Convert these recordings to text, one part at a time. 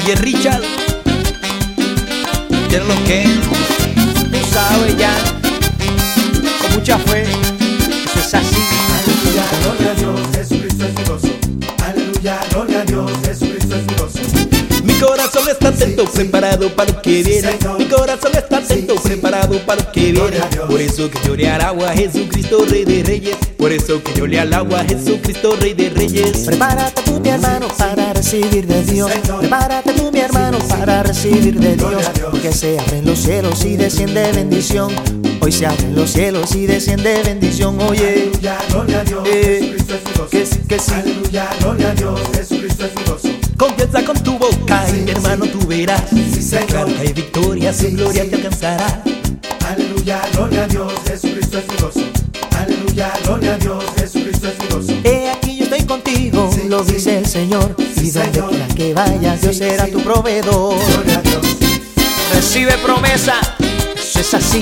DJ Richard, ¿qué es lo que es? Tú sabes ya, con mucha fe, eso es así. Aleluya, gloria a Dios, Jesucristo es mi gozo. Aleluya, gloria a Dios, Jesucristo es mi gozo. Mi corazón está atento, preparado para lo que viene. Mi corazón está atento, preparado para lo que viene. Por eso que yo le alabo a Jesucristo, Rey de Reyes. Por eso que yo le alabo a Jesucristo, Rey de Reyes. Prepárate tú, mi hermano, para recibir de Dios. Prepárate tú, mi hermano, para recibir de Dios. Porque se abren los cielos y desciende bendición. Hoy se abren los cielos y desciende bendición. Oye, aleluya, gloria a Dios, Jesucristo es mi gozo. Que sí. Aleluya, gloria a Dios, Jesucristo es mi gozo. Confianza con tu boca y mi hermano tú verás. Señor. Claro que hay victoria, su gloria te alcanzará. Aleluya, gloria a Dios, Jesucristo es mi gozo. Aleluya, gloria a Dios, Jesucristo es mi gozo. He aquí yo estoy contigo, lo dice el Señor. Y donde Señor. quiera que vayas, Dios será tu proveedor. Gloria a Dios. Recibe promesa, eso es así.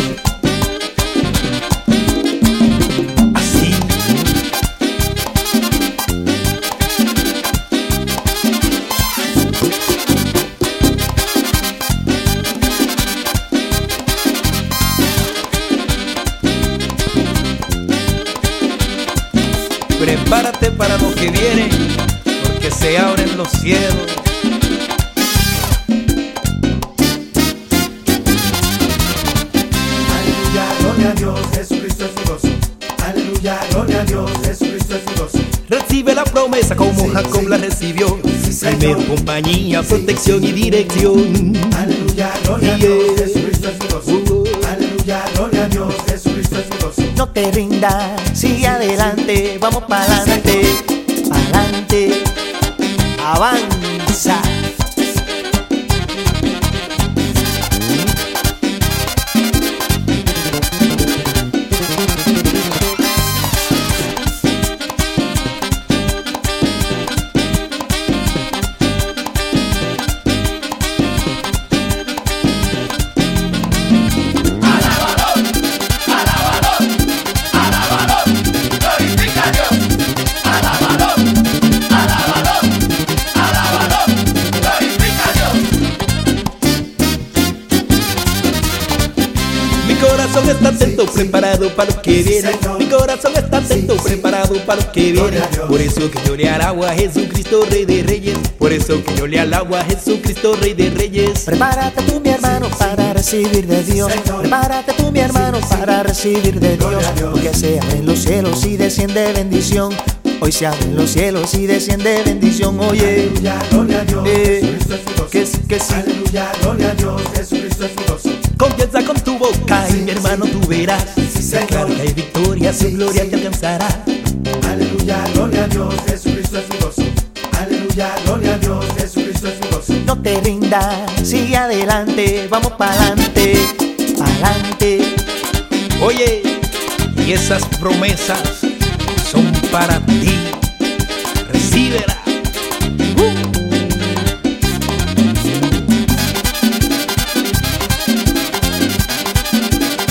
Así. Prepárate para lo que viene, porque se abren los cielos. Aleluya, gloria a Dios, Jesucristo es mi gozo. Aleluya, gloria a Dios, Jesucristo es mi gozo. Recibe la promesa como Jacob la recibió. Primero compañía, protección y dirección. Aleluya, gloria a Dios, Jesucristo es mi gozo. Aleluya, gloria a Dios, Jesucristo es mi gozo. No te rindas, sigue adelante, vamos pa'lante, pa'lante, avanza. Mi corazón está atento, preparado para lo que viene. Mi corazón está atento, preparado para lo que viene. Por eso que yo le alabo a Jesucristo, Rey de Reyes. Por eso que yo le alabo a Jesucristo, Rey de Reyes. Prepárate tú, mi hermano, para recibir de Dios. Prepárate tú, mi hermano, para recibir de Dios. Porque se abren los cielos y desciende bendición. Hoy se abren los cielos y desciende bendición. Oye, Aleluya, gloria a Dios, Jesucristo es mi gozo. que sí. Aleluya, gloria a Dios, Jesucristo es mi gozo. Confianza con tu boca y mi hermano tú verás. Claro que hay victoria, su gloria te alcanzará. Aleluya, gloria a Dios, Jesucristo es mi gozo. Aleluya, gloria a Dios, Jesucristo es mi gozo. No te rindas, sigue adelante, vamos pa'lante, pa'lante. Oye, y esas promesas son para ti. Recíbela.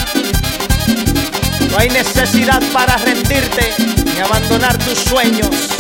No hay necesidad para rendirte ni abandonar tus sueños.